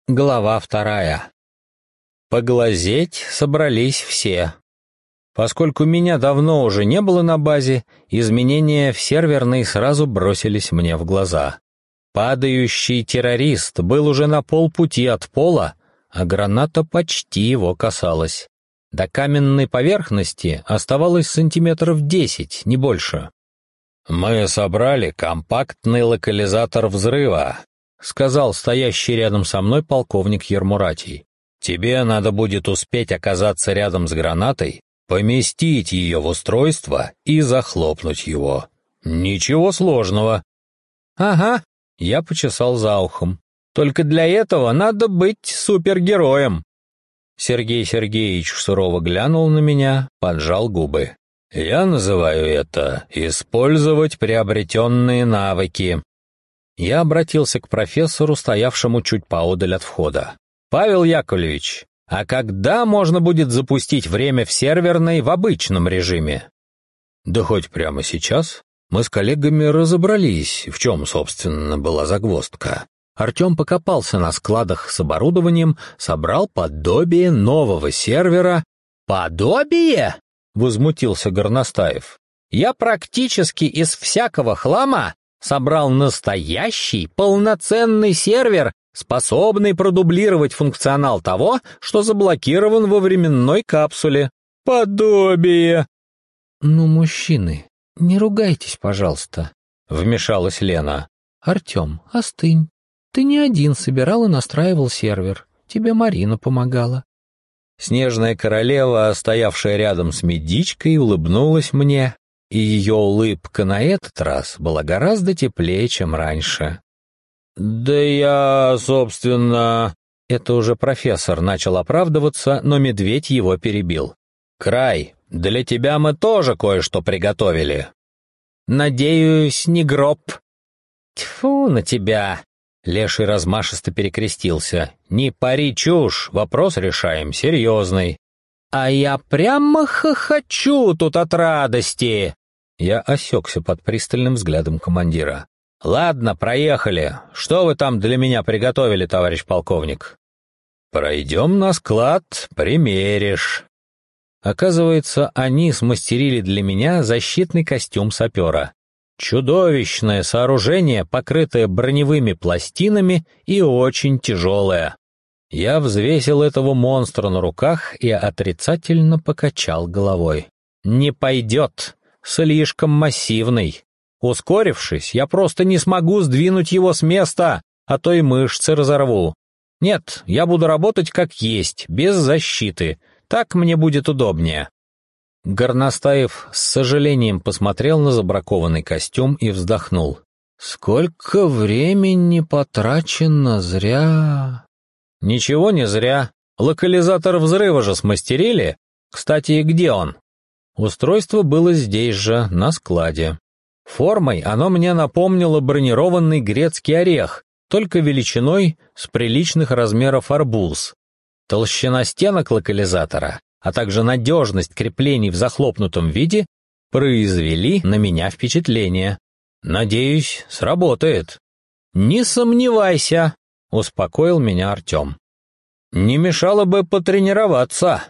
Глава 2. Поглазеть собрались все. Поскольку меня давно уже не было на базе, изменения в серверной сразу бросились мне в глаза. Падающий террорист был уже на полпути от пола, а граната почти его касалась. До каменной поверхности оставалось сантиметров 10, не больше. «Мы собрали компактный локализатор взрыва», — сказал стоящий рядом со мной полковник Ермуратий. «Тебе надо будет успеть оказаться рядом с гранатой, поместить ее в устройство и захлопнуть его. Ничего сложного». «Ага», — я почесал за ухом. «Только для этого надо быть супергероем». Сергей Сергеевич сурово глянул на меня, поджал губы. «Я называю это «использовать приобретенные навыки». Я обратился к профессору, стоявшему чуть поодаль от входа. «Павел Яковлевич, а когда можно будет запустить время в серверной в обычном режиме?» «Да хоть прямо сейчас. Мы с коллегами разобрались, в чем, собственно, была загвоздка». Артем покопался на складах с оборудованием, собрал подобие нового сервера. «Подобие?» — возмутился Горностаев. «Я практически из всякого хлама собрал настоящий, полноценный сервер, способный продублировать функционал того, что заблокирован во временной капсуле. Подобие!» «Ну, мужчины, не ругайтесь, пожалуйста», — вмешалась Лена. «Артем, остынь. Ты не один собирал и настраивал сервер. Тебе Марина помогала». Снежная королева, стоявшая рядом с медичкой, улыбнулась мне, и ее улыбка на этот раз была гораздо теплее, чем раньше. «Да я, собственно...» Это уже профессор начал оправдываться, но медведь его перебил. «Край, для тебя мы тоже кое-что приготовили». «Надеюсь, не гроб?» «Тьфу на тебя!» Леший размашисто перекрестился. «Не пари чушь, вопрос решаем серьезный». «А я прямо хохочу тут от радости!» Я осекся под пристальным взглядом командира. «Ладно, проехали. Что вы там для меня приготовили, товарищ полковник?» «Пройдем на склад, примеришь». Оказывается, они смастерили для меня защитный костюм сапера. Чудовищное сооружение, покрытое броневыми пластинами и очень тяжелое. Я взвесил этого монстра на руках и отрицательно покачал головой. «Не пойдет. Слишком массивный. Ускорившись, я просто не смогу сдвинуть его с места, а то и мышцы разорву. Нет, я буду работать как есть, без защиты. Так мне будет удобнее». Горностаев с сожалением посмотрел на забракованный костюм и вздохнул. «Сколько времени потрачено зря!» «Ничего не зря. Локализатор взрыва же смастерили. Кстати, где он?» Устройство было здесь же, на складе. Формой оно мне напомнило бронированный грецкий орех, только величиной с приличных размеров арбуз. Толщина стенок локализатора, а также надежность креплений в захлопнутом виде произвели на меня впечатление. Надеюсь, сработает. «Не сомневайся», — успокоил меня Артем. «Не мешало бы потренироваться».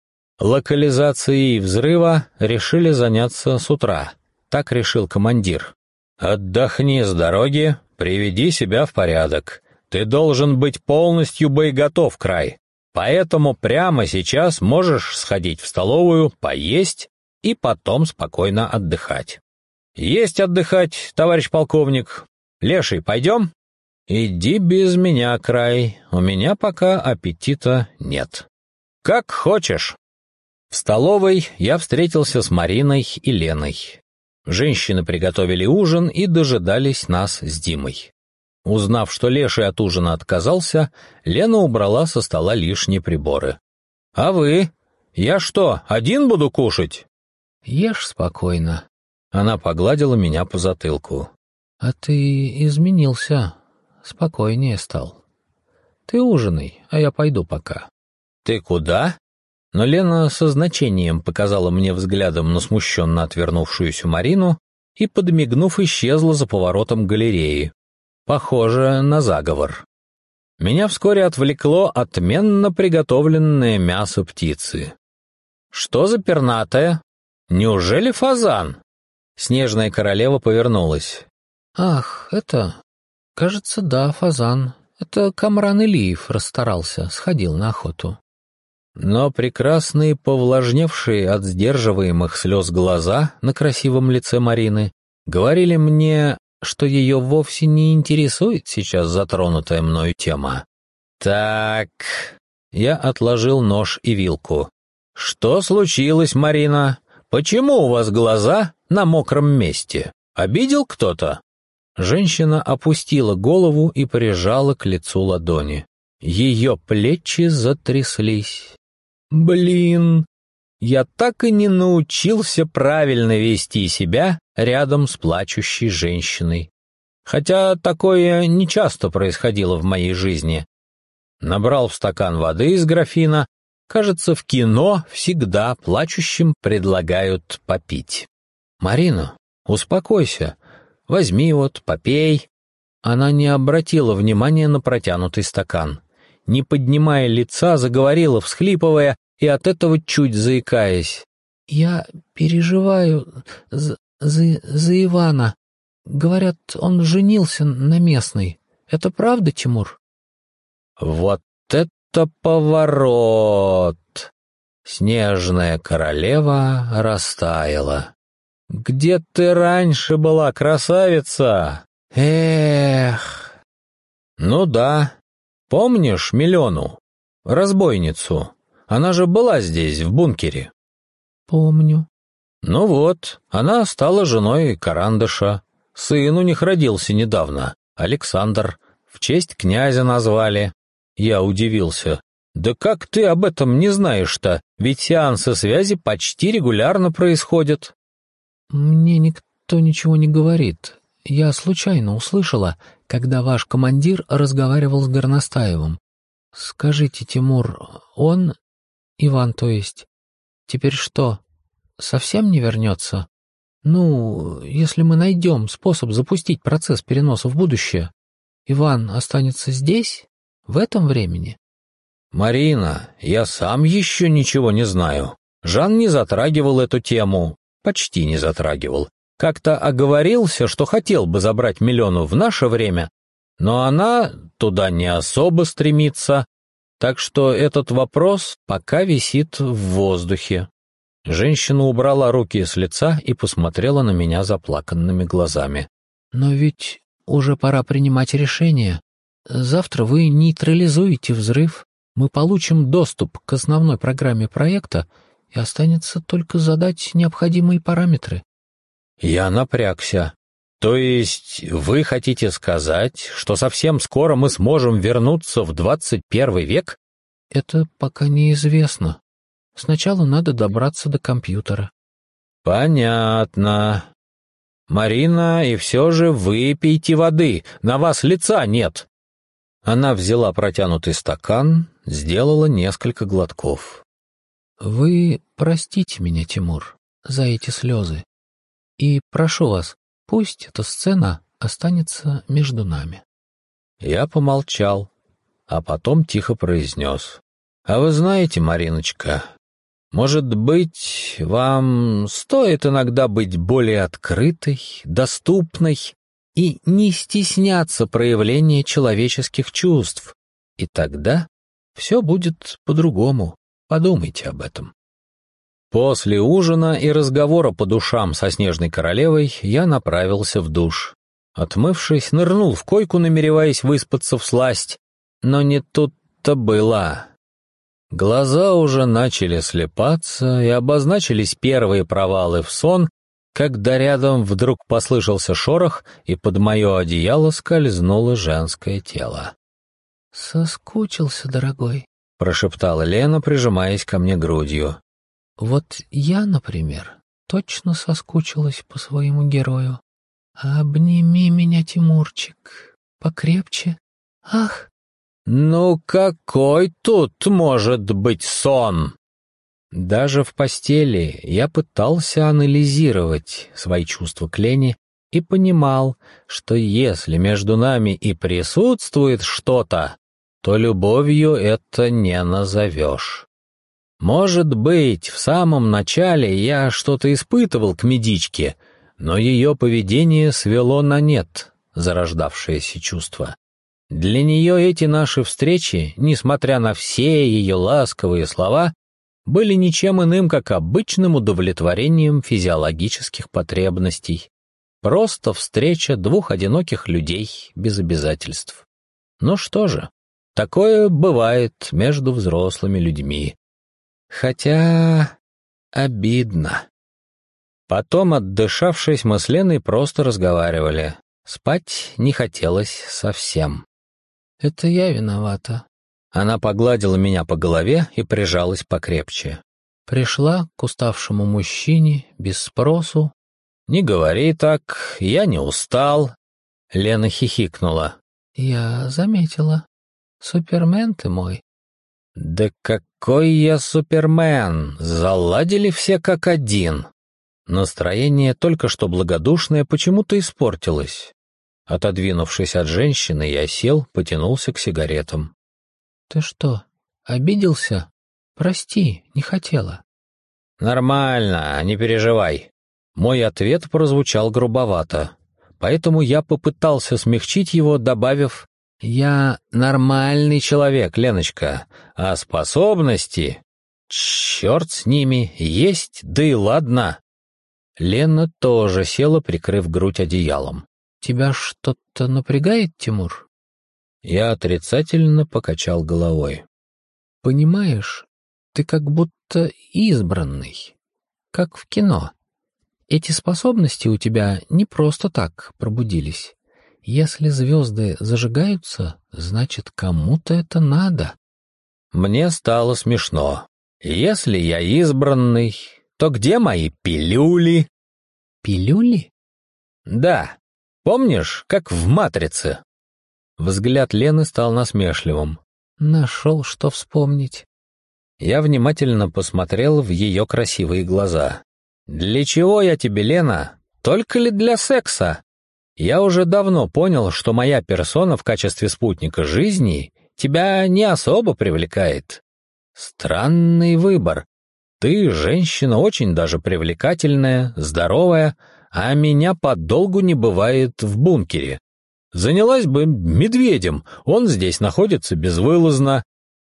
Локализацией взрыва решили заняться с утра. Так решил командир. «Отдохни с дороги, приведи себя в порядок. Ты должен быть полностью боеготов, Край. Поэтому прямо сейчас можешь сходить в столовую, поесть и потом спокойно отдыхать». «Есть отдыхать, товарищ полковник. Леший, пойдем?» «Иди без меня, Край, у меня пока аппетита нет». «Как хочешь». В столовой я встретился с Мариной и Леной. Женщины приготовили ужин и дожидались нас с Димой. Узнав, что Леший от ужина отказался, Лена убрала со стола лишние приборы. «А вы? Я что, один буду кушать?» «Ешь спокойно». Она погладила меня по затылку. «А ты изменился, спокойнее стал. Ты ужинай, а я пойду пока». «Ты куда?» Но Лена со значением показала мне взглядом на смущенно отвернувшуюся Марину и, подмигнув, исчезла за поворотом галереи. Похоже на заговор. Меня вскоре отвлекло отменно приготовленное мясо птицы. «Что за пернатая? Неужели фазан?» Снежная королева повернулась. «Ах, это... Кажется, да, фазан. Это Камран Илиев расстарался, сходил на охоту». Но прекрасные, повлажневшие от сдерживаемых слез глаза на красивом лице Марины говорили мне, что ее вовсе не интересует сейчас затронутая мною тема. «Так...» Я отложил нож и вилку. «Что случилось, Марина? Почему у вас глаза на мокром месте? Обидел кто-то?» Женщина опустила голову и прижала к лицу ладони. Ее плечи затряслись. «Блин, я так и не научился правильно вести себя рядом с плачущей женщиной. Хотя такое нечасто происходило в моей жизни. Набрал в стакан воды из графина. Кажется, в кино всегда плачущим предлагают попить. «Марина, успокойся. Возьми вот, попей». Она не обратила внимания на протянутый стакан. Не поднимая лица, заговорила, всхлипывая и от этого чуть заикаясь. «Я переживаю за Ивана. Говорят, он женился на местной. Это правда, Тимур?» Вот это поворот! Снежная королева растаяла. «Где ты раньше была, красавица? Эх!» «Ну да. Помнишь Милену, разбойницу? Она же была здесь, в бункере». «Помню». «Ну вот, она стала женой Карандыша. Сын у них родился недавно, Александр. В честь князя назвали». Я удивился. «Да как ты об этом не знаешь-то? Ведь сеансы связи почти регулярно происходят». «Мне никто ничего не говорит. Я случайно услышала, когда ваш командир разговаривал с Горностаевым. Скажите, Тимур, он, Иван, то есть, теперь что, совсем не вернется? Ну, если мы найдем способ запустить процесс переноса в будущее, Иван останется здесь, в этом времени?» «Марина, я сам еще ничего не знаю. Жан не затрагивал эту тему, почти не затрагивал. Как-то оговорился, что хотел бы забрать Милену в наше время, но она туда не особо стремится, так что этот вопрос пока висит в воздухе». Женщина убрала руки с лица и посмотрела на меня заплаканными глазами. «Но ведь уже пора принимать решение. Завтра вы нейтрализуете взрыв, мы получим доступ к основной программе проекта, и останется только задать необходимые параметры». Я напрягся. «То есть вы хотите сказать, что совсем скоро мы сможем вернуться в 21 век?» «Это пока неизвестно. Сначала надо добраться до компьютера». «Понятно. Марина, и все же выпейте воды, на вас лица нет». Она взяла протянутый стакан, сделала несколько глотков. «Вы простите меня, Тимур, за эти слезы. И прошу вас, пусть эта сцена останется между нами». Я помолчал, а потом тихо произнес. «А вы знаете, Мариночка, может быть, вам стоит иногда быть более открытой, доступной и не стесняться проявления человеческих чувств, и тогда все будет по-другому. Подумайте об этом». После ужина и разговора по душам со Снежной королевой я направился в душ. Отмывшись, нырнул в койку, намереваясь выспаться всласть, но не тут-то было. Глаза уже начали слепаться и обозначились первые провалы в сон, когда рядом вдруг послышался шорох, и под мое одеяло скользнуло женское тело. «Соскучился, дорогой», — прошептала Лена, прижимаясь ко мне грудью. «Вот я, например, точно соскучилась по своему герою. Обними меня, Тимурчик, покрепче. Ах!» «Ну какой тут может быть сон?» Даже в постели я пытался анализировать свои чувства к Лене и понимал, что если между нами и присутствует что-то, то любовью это не назовешь. Может быть, в самом начале я что-то испытывал к медичке, но ее поведение свело на нет зарождавшееся чувство. Для нее эти наши встречи, несмотря на все ее ласковые слова, были ничем иным, как обычным удовлетворением физиологических потребностей. Просто встреча двух одиноких людей без обязательств. Ну что же, такое бывает между взрослыми людьми. Хотя обидно. Потом, отдышавшись, мы с Леной просто разговаривали. Спать не хотелось совсем. «Это я виновата». Она погладила меня по голове и прижалась покрепче. Пришла к уставшему мужчине без спросу. «Не говори так, я не устал». Лена хихикнула. «Я заметила. Супермен ты мой». «Да какой я супермен! Заладили все как один!» Настроение, только что благодушное, почему-то испортилось. Отодвинувшись от женщины, я сел, потянулся к сигаретам. «Ты что, обиделся? Прости, не хотела». «Нормально, не переживай». Мой ответ прозвучал грубовато, поэтому я попытался смягчить его, добавив: «Я нормальный человек, Леночка, а способности, черт с ними, есть, да и ладно». Лена тоже села, прикрыв грудь одеялом. «Тебя что-то напрягает, Тимур?» Я отрицательно покачал головой. «Понимаешь, ты как будто избранный, как в кино. Эти способности у тебя не просто так пробудились. Если звезды зажигаются, значит, кому-то это надо». Мне стало смешно. Если я избранный, то где мои пилюли? «Пилюли?» Да. Помнишь, как в «Матрице»? Взгляд Лены стал насмешливым. Нашел, что вспомнить. Я внимательно посмотрел в ее красивые глаза. «Для чего я тебе, Лена? Только ли для секса? Я уже давно понял, что моя персона в качестве спутника жизни тебя не особо привлекает. Странный выбор. Ты женщина очень даже привлекательная, здоровая, а меня подолгу не бывает в бункере. Занялась бы медведем, он здесь находится безвылазно.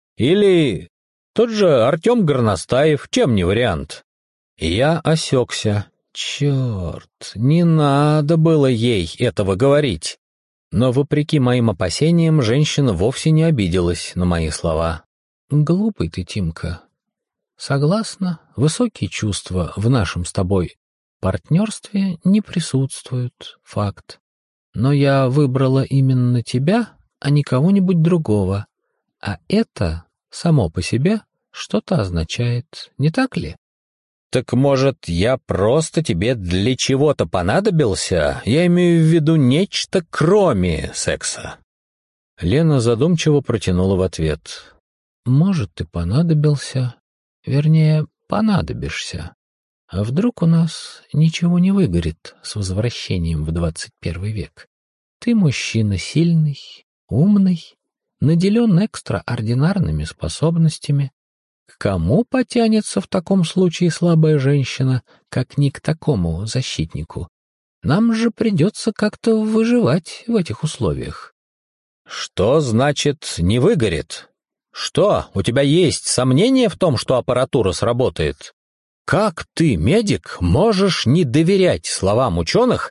Или тот же Артем Горностаев, чем не вариант?» Я осекся. Черт, не надо было ей этого говорить. Но, вопреки моим опасениям, женщина вовсе не обиделась на мои слова. «Глупый ты, Тимка. Согласна, высокие чувства в нашем с тобой партнерстве не присутствуют, факт. Но я выбрала именно тебя, а не кого-нибудь другого. А это само по себе что-то означает, не так ли?» «Так, может, я просто тебе для чего-то понадобился? Я имею в виду нечто кроме секса». Лена задумчиво протянула в ответ. «Может, ты понадобился, вернее, понадобишься. А вдруг у нас ничего не выгорит с возвращением в 21 век? Ты мужчина сильный, умный, наделен экстраординарными способностями. К кому потянется в таком случае слабая женщина, как не к такому защитнику? Нам же придется как-то выживать в этих условиях». «Что значит «не выгорит»? Что, у тебя есть сомнения в том, что аппаратура сработает? Как ты, медик, можешь не доверять словам ученых,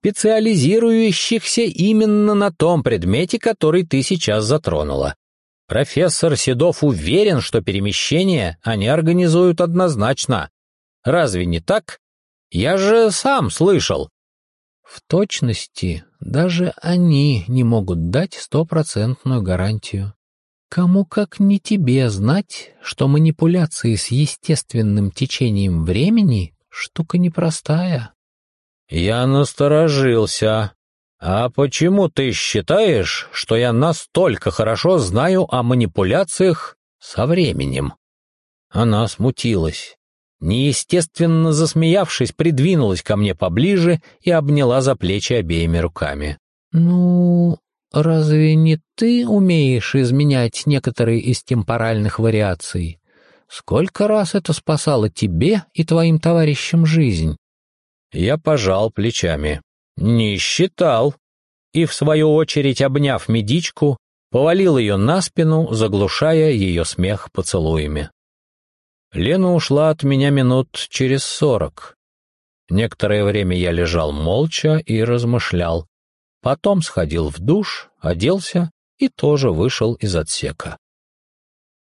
специализирующихся именно на том предмете, который ты сейчас затронула? Профессор Седов уверен, что перемещение они организуют однозначно. Разве не так? Я же сам слышал». В точности даже они не могут дать 100% гарантию. Кому как не тебе знать, что манипуляции с естественным течением времени — штука непростая. Я насторожился. «А почему ты считаешь, что я настолько хорошо знаю о манипуляциях со временем?» Она смутилась. Неестественно засмеявшись, придвинулась ко мне поближе и обняла за плечи обеими руками. «Ну, разве не ты умеешь изменять некоторые из темпоральных вариаций? Сколько раз это спасало тебе и твоим товарищам жизнь?» Я пожал плечами. «Не считал». И, в свою очередь, обняв медичку, повалил ее на спину, заглушая ее смех поцелуями. Лена ушла от меня минут через 40. Некоторое время я лежал молча и размышлял. Потом сходил в душ, оделся и тоже вышел из отсека.